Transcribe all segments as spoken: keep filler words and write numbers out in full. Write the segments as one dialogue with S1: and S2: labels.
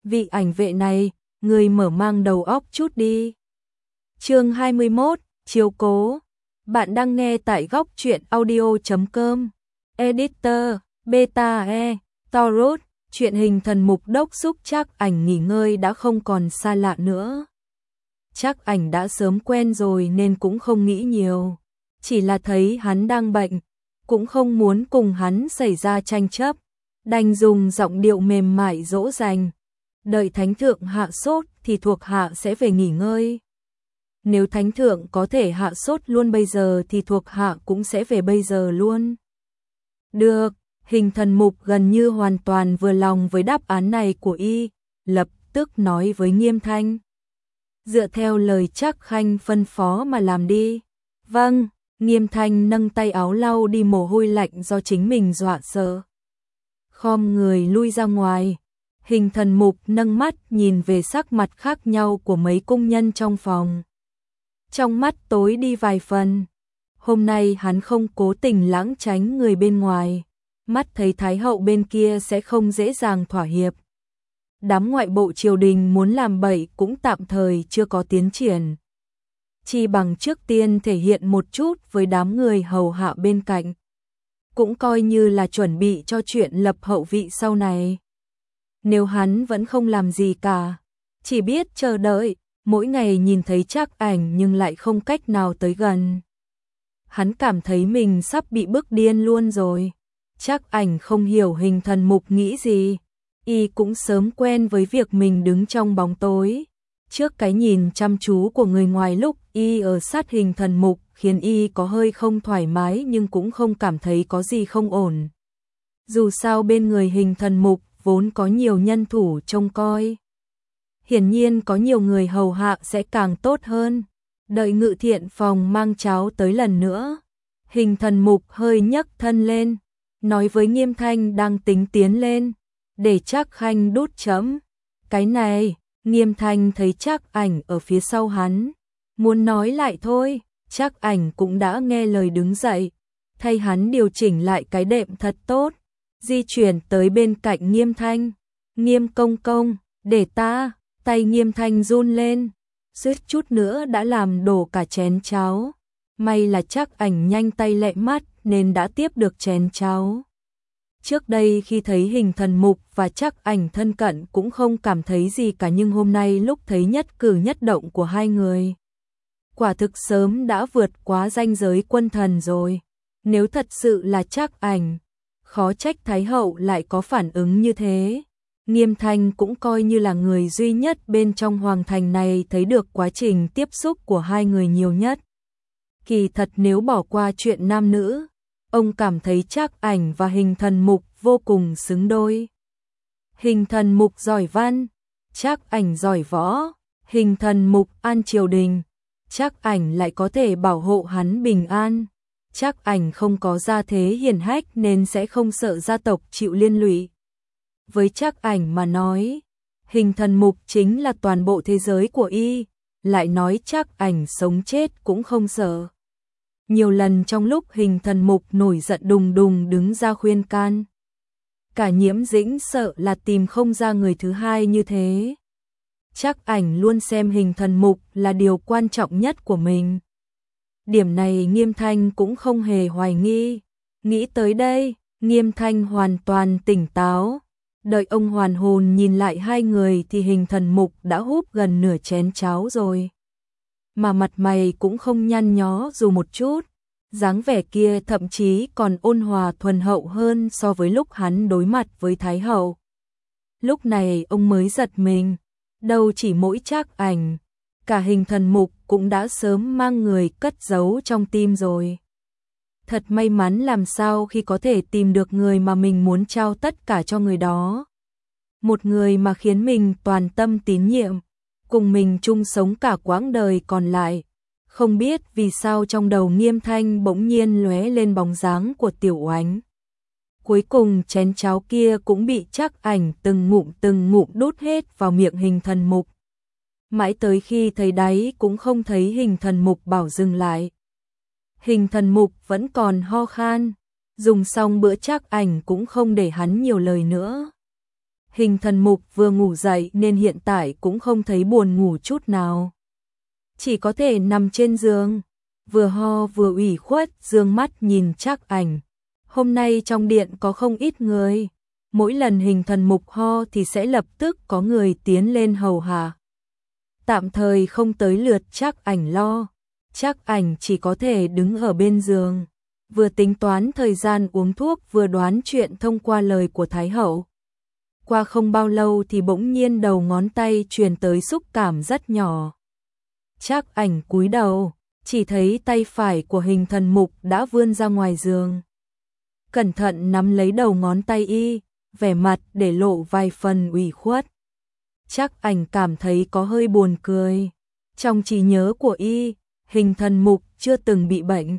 S1: vị ảnh vệ này, người mở mang đầu óc chút đi. Chương hai mươi mốt, chiếu cố. Bạn đang nghe tại góc truyện audio chấm com. Editor, Beta E, Taurus, truyện hình thần mục đốc xúc Trác Ảnh nghỉ ngơi đã không còn xa lạ nữa. Trác Ảnh đã sớm quen rồi nên cũng không nghĩ nhiều. Chỉ là thấy hắn đang bệnh, cũng không muốn cùng hắn xảy ra tranh chấp. Đành dùng giọng điệu mềm mại dỗ dành. Đợi thánh thượng hạ sốt thì thuộc hạ sẽ về nghỉ ngơi. Nếu thánh thượng có thể hạ sốt luôn bây giờ thì thuộc hạ cũng sẽ về bây giờ luôn. Được, hình thần mục gần như hoàn toàn vừa lòng với đáp án này của y, lập tức nói với Nghiêm Thanh. Dựa theo lời Trác Khanh phân phó mà làm đi. Vâng, Nghiêm Thanh nâng tay áo lau đi mồ hôi lạnh do chính mình dọa sợ. Khom người lui ra ngoài, hình thần mục nâng mắt nhìn về sắc mặt khác nhau của mấy cung nhân trong phòng. Trong mắt tối đi vài phần. Hôm nay hắn không cố tình lãng tránh người bên ngoài, mắt thấy Thái hậu bên kia sẽ không dễ dàng thỏa hiệp. Đám ngoại bộ triều đình muốn làm bậy cũng tạm thời chưa có tiến triển. Chi bằng trước tiên thể hiện một chút với đám người hầu hạ bên cạnh. Cũng coi như là chuẩn bị cho chuyện lập hậu vị sau này. Nếu hắn vẫn không làm gì cả, chỉ biết chờ đợi, mỗi ngày nhìn thấy Trác Ảnh nhưng lại không cách nào tới gần. Hắn cảm thấy mình sắp bị bức điên luôn rồi. Trác Ảnh không hiểu hình thần mục nghĩ gì, y cũng sớm quen với việc mình đứng trong bóng tối. Trước cái nhìn chăm chú của người ngoài lúc y ở sát hình thần mục khiến y có hơi không thoải mái nhưng cũng không cảm thấy có gì không ổn. Dù sao bên người hình thần mục vốn có nhiều nhân thủ trông coi. Hiển nhiên có nhiều người hầu hạ sẽ càng tốt hơn. Đợi Ngự Thiện phòng mang cháo tới lần nữa, hình thần mục hơi nhấc thân lên, nói với Nghiêm Thanh đang tính tiến lên, để Trác Khanh đút chấm. Cái này, Nghiêm Thanh thấy Trác Ảnh ở phía sau hắn, muốn nói lại thôi, Trác Ảnh cũng đã nghe lời đứng dậy, thay hắn điều chỉnh lại cái đệm thật tốt, di chuyển tới bên cạnh Nghiêm Thanh. Nghiêm công công, để ta. Tay Nghiêm Thanh run lên, suýt chút nữa đã làm đổ cả chén cháo. May là Trác Ảnh nhanh tay lẹ mắt nên đã tiếp được chén cháo. Trước đây khi thấy hình thần mục và Trác Ảnh thân cận cũng không cảm thấy gì cả, nhưng hôm nay lúc thấy nhất cử nhất động của hai người, quả thực sớm đã vượt quá ranh giới quân thần rồi. Nếu thật sự là Trác Ảnh, khó trách Thái hậu lại có phản ứng như thế. Nghiêm Thanh cũng coi như là người duy nhất bên trong hoàng thành này thấy được quá trình tiếp xúc của hai người nhiều nhất. Kỳ thật nếu bỏ qua chuyện nam nữ, ông cảm thấy Trác Ảnh và hình thần mục vô cùng xứng đôi. Hình thần mục giỏi văn, Trác Ảnh giỏi võ, hình thần mục an triều đình, Trác Ảnh lại có thể bảo hộ hắn bình an. Trác Ảnh không có gia thế hiển hách nên sẽ không sợ gia tộc chịu liên lụy. Với Trác Ảnh mà nói, hình thần mục chính là toàn bộ thế giới của y, lại nói Trác Ảnh sống chết cũng không sợ. Nhiều lần trong lúc hình thần mục nổi giận đùng đùng đứng ra khuyên can, cả Nhiễm Dĩnh sợ là tìm không ra người thứ hai như thế. Trác Ảnh luôn xem hình thần mục là điều quan trọng nhất của mình. Điểm này Nghiêm Thanh cũng không hề hoài nghi. Nghĩ tới đây, Nghiêm Thanh hoàn toàn tỉnh táo. Đợi ông hoàn hồn nhìn lại hai người thì hình thần mục đã húp gần nửa chén cháo rồi. Mà mặt mày cũng không nhăn nhó dù một chút. Dáng vẻ kia thậm chí còn ôn hòa thuần hậu hơn so với lúc hắn đối mặt với Thái hậu. Lúc này ông mới giật mình. Đâu chỉ mỗi Trác Ảnh, cả hình thần mục cũng đã sớm mang người cất giấu trong tim rồi. Thật may mắn làm sao khi có thể tìm được người mà mình muốn trao tất cả cho người đó. Một người mà khiến mình toàn tâm tín nhiệm, cùng mình chung sống cả quãng đời còn lại. Không biết vì sao trong đầu Nghiêm Thanh bỗng nhiên lóe lên bóng dáng của Tiểu Oánh. Cuối cùng chén cháo kia cũng bị Trác Ảnh từng ngụm từng ngụm đút hết vào miệng hình thần mục. Mãi tới khi thấy đáy cũng không thấy hình thần mục bảo dừng lại. Hình thần mục vẫn còn ho khan, dùng xong bữa Trác Ảnh cũng không để hắn nhiều lời nữa. Hình Thần Mục vừa ngủ dậy nên hiện tại cũng không thấy buồn ngủ chút nào. Chỉ có thể nằm trên giường, vừa ho vừa ủy khuất dương mắt nhìn Trác Ảnh. Hôm nay trong điện có không ít người, mỗi lần Hình Thần Mục ho thì sẽ lập tức có người tiến lên hầu hạ. Tạm thời không tới lượt Trác Ảnh lo, Trác Ảnh chỉ có thể đứng ở bên giường, vừa tính toán thời gian uống thuốc vừa đoán chuyện thông qua lời của Thái Hậu. Qua không bao lâu thì bỗng nhiên đầu ngón tay truyền tới xúc cảm rất nhỏ. Trác Ảnh cúi đầu, chỉ thấy tay phải của Hình Thần Mục đã vươn ra ngoài giường. Cẩn thận nắm lấy đầu ngón tay y, vẻ mặt để lộ vài phần ủy khuất. Trác Ảnh cảm thấy có hơi buồn cười. Trong trí nhớ của y, Hình Thần Mục chưa từng bị bệnh.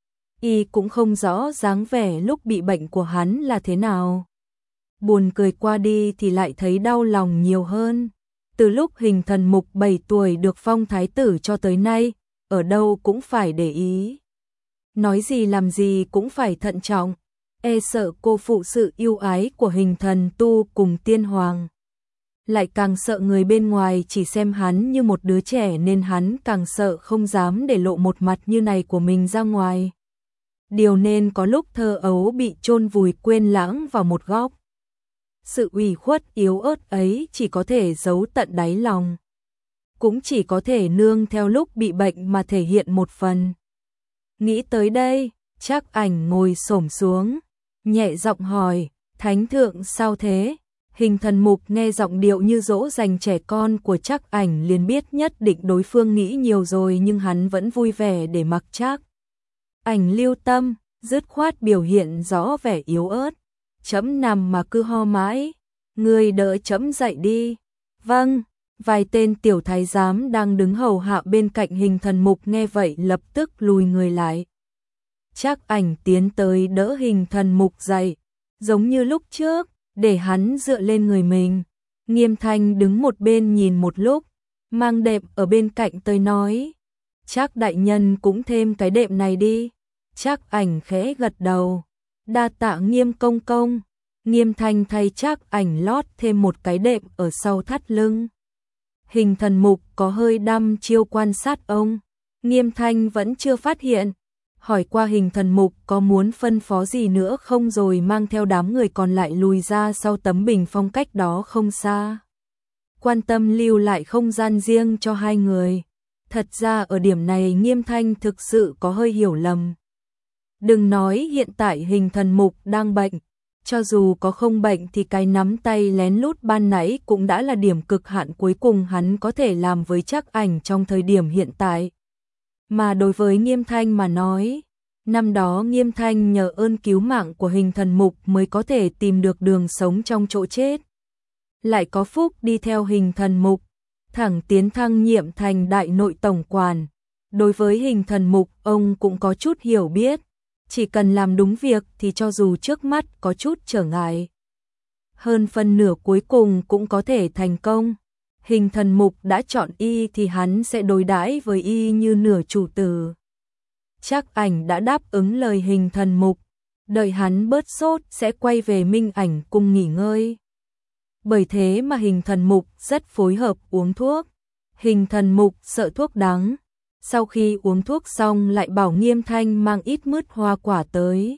S1: Y cũng không rõ dáng vẻ lúc bị bệnh của hắn là thế nào. Buồn cười qua đi thì lại thấy đau lòng nhiều hơn. Từ lúc Hình Thần Mục bảy tuổi được phong thái tử cho tới nay, ở đâu cũng phải để ý. Nói gì làm gì cũng phải thận trọng, e sợ cô phụ sự yêu ái của Hình Thần Tu cùng Tiên Hoàng. Lại càng sợ người bên ngoài chỉ xem hắn như một đứa trẻ nên hắn càng sợ không dám để lộ một mặt như này của mình ra ngoài. Điều nên có lúc thơ ấu bị chôn vùi quên lãng vào một góc. Sự ủy khuất yếu ớt ấy chỉ có thể giấu tận đáy lòng, cũng chỉ có thể nương theo lúc bị bệnh mà thể hiện một phần. Nghĩ tới đây, Trác Ảnh ngồi xổm xuống, nhẹ giọng hỏi, Thánh thượng sao thế? Hình Thần Mục nghe giọng điệu như dỗ dành trẻ con của Trác Ảnh liền biết nhất định đối phương nghĩ nhiều rồi, nhưng hắn vẫn vui vẻ để mặc Trác Ảnh lưu tâm, dứt khoát biểu hiện rõ vẻ yếu ớt. Chấm nằm mà cứ ho mãi, người đỡ chấm dậy đi. Vâng. Vài tên tiểu thái giám đang đứng hầu hạ bên cạnh Hình Thần Mục nghe vậy lập tức lùi người lại. Trác Ảnh tiến tới đỡ Hình Thần Mục dậy, giống như lúc trước, để hắn dựa lên người mình. Nghiêm Thanh đứng một bên nhìn một lúc, mang đệm ở bên cạnh tới nói, Trác đại nhân cũng thêm cái đệm này đi. Trác Ảnh khẽ gật đầu, đa tạ Nghiêm công công. Nghiêm Thanh thay Trác Ảnh lót thêm một cái đệm ở sau thắt lưng. Hình Thần Mục có hơi đăm chiêu quan sát ông, Nghiêm Thanh vẫn chưa phát hiện, hỏi qua Hình Thần Mục có muốn phân phó gì nữa không rồi mang theo đám người còn lại lùi ra sau tấm bình phong cách đó không xa. Quan tâm lưu lại không gian riêng cho hai người. Thật ra ở điểm này Nghiêm Thanh thực sự có hơi hiểu lầm. Đừng nói hiện tại Hình Thần Mục đang bệnh, cho dù có không bệnh thì cái nắm tay lén lút ban nãy cũng đã là điểm cực hạn cuối cùng hắn có thể làm với Trác Ảnh trong thời điểm hiện tại. Mà đối với Nghiêm Thanh mà nói, năm đó Nghiêm Thanh nhờ ơn cứu mạng của Hình Thần Mục mới có thể tìm được đường sống trong chỗ chết. Lại có phúc đi theo Hình Thần Mục, thẳng tiến thăng nhiệm thành đại nội tổng quản. Đối với Hình Thần Mục ông cũng có chút hiểu biết. Chỉ cần làm đúng việc thì cho dù trước mắt có chút trở ngại, hơn phân nửa cuối cùng cũng có thể thành công. Hình Thần Mục đã chọn y thì hắn sẽ đối đãi với y như nửa chủ tử. Trác Ảnh đã đáp ứng lời Hình Thần Mục, đợi hắn bớt sốt sẽ quay về Minh Ảnh cung nghỉ ngơi. Bởi thế mà Hình Thần Mục rất phối hợp uống thuốc. Hình Thần Mục sợ thuốc đắng. Sau khi uống thuốc xong lại bảo Nghiêm Thanh mang ít mứt hoa quả tới.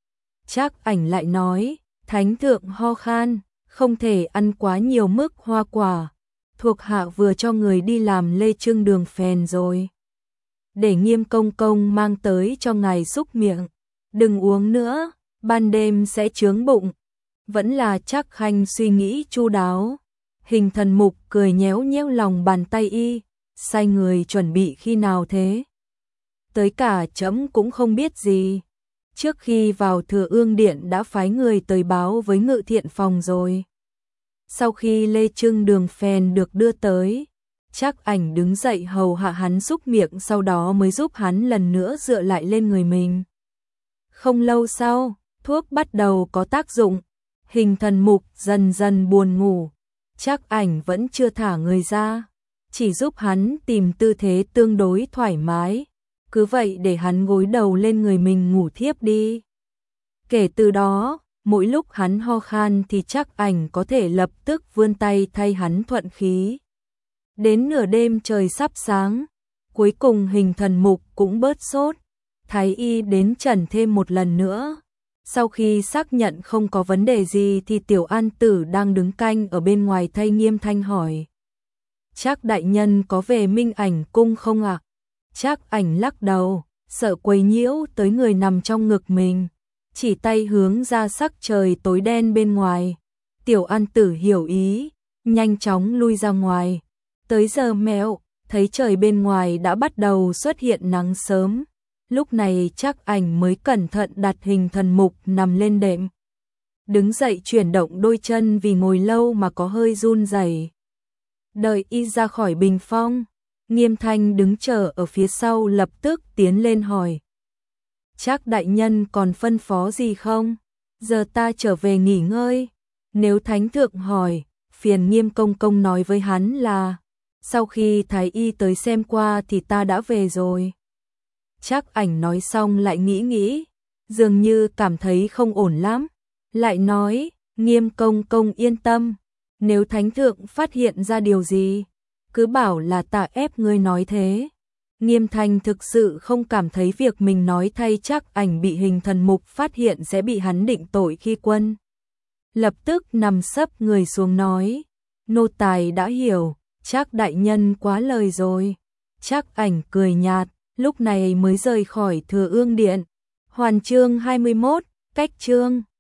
S1: Trác Ảnh lại nói, Thánh thượng ho khan, không thể ăn quá nhiều mứt hoa quả. Thuộc hạ vừa cho người đi làm lê trưng đường phèn rồi. Để Nghiêm công công mang tới cho ngài xúc miệng. Đừng uống nữa, ban đêm sẽ chướng bụng. Vẫn là Trác Khanh suy nghĩ chu đáo. Hình Thần Mục cười nhéo nhéo lòng bàn tay y. Sai người chuẩn bị khi nào thế? Tới cả trẫm cũng không biết gì. Trước khi vào Thừa Ương Điện đã phái người tới báo với Ngự Thiện Phòng rồi. Sau khi lê trưng đường phèn được đưa tới, Trác Ảnh đứng dậy hầu hạ hắn xúc miệng, sau đó mới giúp hắn lần nữa dựa lại lên người mình. Không lâu sau, thuốc bắt đầu có tác dụng. Hình Thần Mục dần dần buồn ngủ. Trác Ảnh vẫn chưa thả người ra, chỉ giúp hắn tìm tư thế tương đối thoải mái, cứ vậy để hắn gối đầu lên người mình ngủ thiếp đi. Kể từ đó, mỗi lúc hắn ho khan thì Trác Ảnh có thể lập tức vươn tay thay hắn thuận khí. Đến nửa đêm trời sắp sáng, cuối cùng Hình Thần Mục cũng bớt sốt, thái y đến trần thêm một lần nữa. Sau khi xác nhận không có vấn đề gì thì Tiểu An Tử đang đứng canh ở bên ngoài thay Nghiêm Thanh hỏi: Trác đại nhân có về Minh Ảnh cung không ạ? À? Trác Ảnh lắc đầu, sợ quấy nhiễu tới người nằm trong ngực mình, chỉ tay hướng ra sắc trời tối đen bên ngoài. Tiểu An Tử hiểu ý, nhanh chóng lui ra ngoài. Tới giờ mẹo, thấy trời bên ngoài đã bắt đầu xuất hiện nắng sớm. Lúc này Trác Ảnh mới cẩn thận đặt Hình Thần Mục nằm lên đệm. Đứng dậy chuyển động đôi chân vì ngồi lâu mà có hơi run rẩy. Đợi y ra khỏi bình phong, Nghiêm Thanh đứng chờ ở phía sau lập tức tiến lên hỏi: Trác đại nhân còn phân phó gì không? Giờ ta trở về nghỉ ngơi. Nếu thánh thượng hỏi, phiền Nghiêm công công nói với hắn là sau khi thái y tới xem qua thì ta đã về rồi. Trác Ảnh nói xong lại nghĩ nghĩ, dường như cảm thấy không ổn lắm, lại nói: Nghiêm công công yên tâm, nếu thánh thượng phát hiện ra điều gì, cứ bảo là ta ép ngươi nói thế. Nghiêm Thanh thực sự không cảm thấy việc mình nói thay Trác Ảnh bị Hình Thần Mục phát hiện sẽ bị hắn định tội khi quân. Lập tức nằm sấp người xuống nói: nô tài đã hiểu, Trác đại nhân quá lời rồi. Trác Ảnh cười nhạt, lúc này mới rời khỏi Thừa Ương điện. Hoàn chương hai mươi mốt, cách chương